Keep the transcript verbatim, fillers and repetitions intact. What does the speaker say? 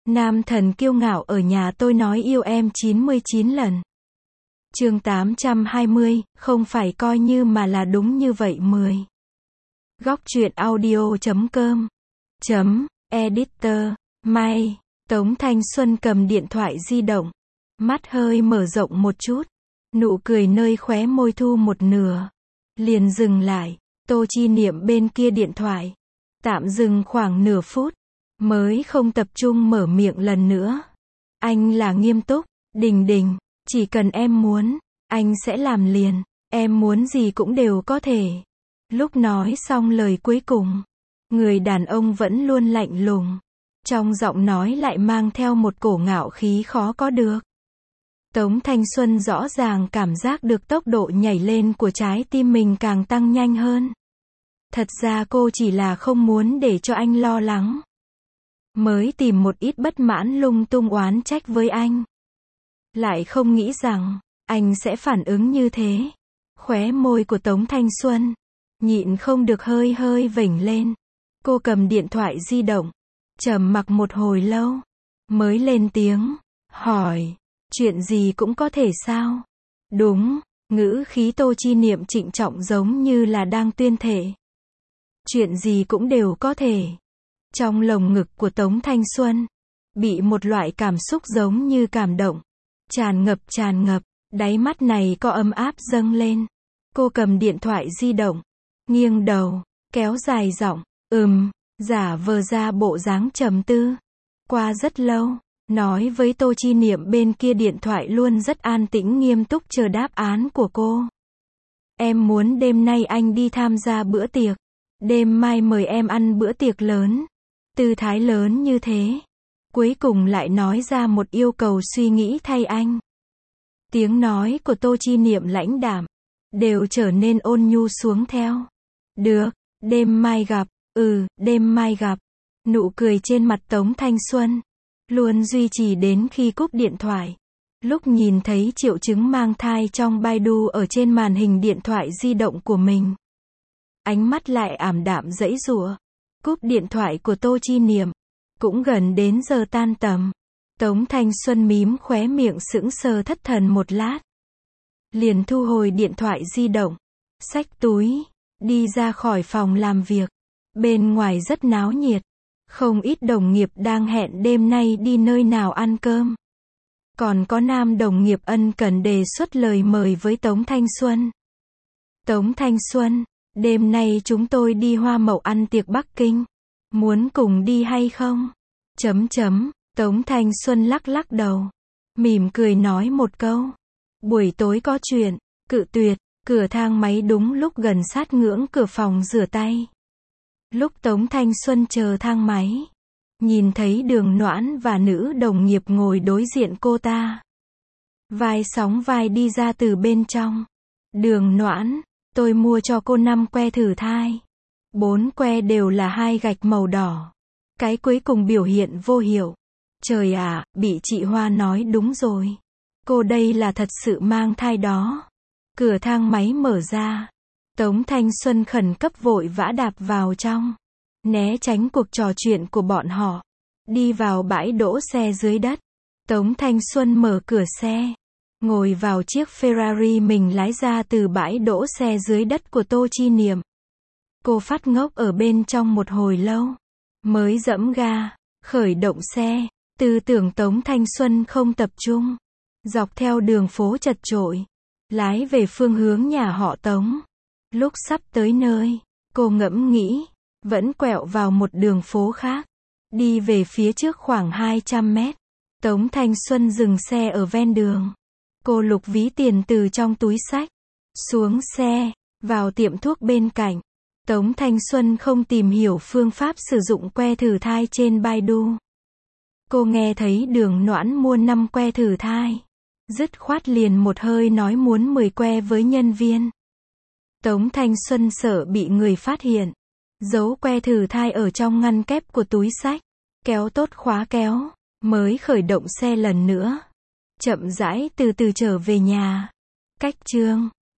Nam thần kiêu ngạo ở nhà tôi nói yêu em chín mươi chín lần. Chương tám trăm hai mươi, không phải coi như mà là đúng như vậy mười. Góc truyện audio chấm com chấm editor May. Tống Thanh Xuân cầm điện thoại di động, mắt hơi mở rộng một chút, nụ cười nơi khóe môi thu một nửa, liền dừng lại. Tô Chi Niệm bên kia điện thoại, tạm dừng khoảng nửa phút, mới không tập trung mở miệng lần nữa. Anh là nghiêm túc, Đình Đình, chỉ cần em muốn, anh sẽ làm liền, em muốn gì cũng đều có thể. Lúc nói xong lời cuối cùng, người đàn ông vẫn luôn lạnh lùng, trong giọng nói lại mang theo một cổ ngạo khí khó có được. Tống Thanh Xuân rõ ràng cảm giác được tốc độ nhảy lên của trái tim mình càng tăng nhanh hơn. Thật ra cô chỉ là không muốn để cho anh lo lắng, mới tìm một ít bất mãn lung tung oán trách với anh. Lại không nghĩ rằng, anh sẽ phản ứng như thế. Khóe môi của Tống Thanh Xuân, nhịn không được hơi hơi vểnh lên. Cô cầm điện thoại di động, trầm mặc một hồi lâu, mới lên tiếng, hỏi, chuyện gì cũng có thể sao? Đúng, ngữ khí Tô Chi Niệm trịnh trọng giống như là đang tuyên thệ. Chuyện gì cũng đều có thể. Trong lồng ngực của Tống Thanh Xuân, bị một loại cảm xúc giống như cảm động, tràn ngập tràn ngập, đáy mắt này có ấm áp dâng lên. Cô cầm điện thoại di động, nghiêng đầu, kéo dài giọng, ừm, giả vờ ra bộ dáng trầm tư. Qua rất lâu, nói với Tô Chi Niệm bên kia điện thoại luôn rất an tĩnh nghiêm túc chờ đáp án của cô. Em muốn đêm nay anh đi tham gia bữa tiệc, đêm mai mời em ăn bữa tiệc lớn. Tư thái lớn như thế, cuối cùng lại nói ra một yêu cầu suy nghĩ thay anh. Tiếng nói của Tô Chi Niệm lãnh đạm, đều trở nên ôn nhu xuống theo. Được, đêm mai gặp, ừ, đêm mai gặp. Nụ cười trên mặt Tống Thanh Xuân, luôn duy trì đến khi cúp điện thoại. Lúc nhìn thấy triệu chứng mang thai trong Baidu ở trên màn hình điện thoại di động của mình, ánh mắt lại ảm đạm giãy giụa. Cúp điện thoại của Tô Chi Niệm, cũng gần đến giờ tan tầm. Tống Thanh Xuân mím khóe miệng sững sờ thất thần một lát, liền thu hồi điện thoại di động, xách túi, đi ra khỏi phòng làm việc. Bên ngoài rất náo nhiệt, không ít đồng nghiệp đang hẹn đêm nay đi nơi nào ăn cơm. Còn có nam đồng nghiệp ân cần đề xuất lời mời với Tống Thanh Xuân. Tống Thanh Xuân, đêm nay chúng tôi đi Hoa Mậu ăn tiệc Bắc Kinh, muốn cùng đi hay không? Chấm chấm, Tống Thanh Xuân lắc lắc đầu, mỉm cười nói một câu, buổi tối có chuyện, cự tuyệt. Cửa thang máy đúng lúc gần sát ngưỡng cửa phòng rửa tay. Lúc Tống Thanh Xuân chờ thang máy, nhìn thấy Đường Noãn và nữ đồng nghiệp ngồi đối diện cô ta, vai sóng vai đi ra từ bên trong. Đường Noãn, tôi mua cho cô năm que thử thai. Bốn que đều là hai gạch màu đỏ. Cái cuối cùng biểu hiện vô hiệu. Trời ạ, bị chị Hoa nói đúng rồi. Cô đây là thật sự mang thai đó. Cửa thang máy mở ra. Tống Thanh Xuân khẩn cấp vội vã đạp vào trong, né tránh cuộc trò chuyện của bọn họ. Đi vào bãi đỗ xe dưới đất. Tống Thanh Xuân mở cửa xe, ngồi vào chiếc Ferrari mình lái ra từ bãi đỗ xe dưới đất của Tô Chi Niệm. Cô phát ngốc ở bên trong một hồi lâu, mới giẫm ga, khởi động xe. Tư tưởng Tống Thanh Xuân không tập trung, dọc theo đường phố chật chội, lái về phương hướng nhà họ Tống. Lúc sắp tới nơi, cô ngẫm nghĩ, vẫn quẹo vào một đường phố khác, đi về phía trước khoảng hai trăm mét. Tống Thanh Xuân dừng xe ở ven đường. Cô lục ví tiền từ trong túi xách, xuống xe, vào tiệm thuốc bên cạnh. Tống Thanh Xuân không tìm hiểu phương pháp sử dụng que thử thai trên Baidu. Cô nghe thấy Đường Noãn mua năm que thử thai, dứt khoát liền một hơi nói muốn mười que với nhân viên. Tống Thanh Xuân sợ bị người phát hiện, giấu que thử thai ở trong ngăn kép của túi xách, kéo tốt khóa kéo, mới khởi động xe lần nữa, chậm rãi từ từ trở về nhà. Cách chương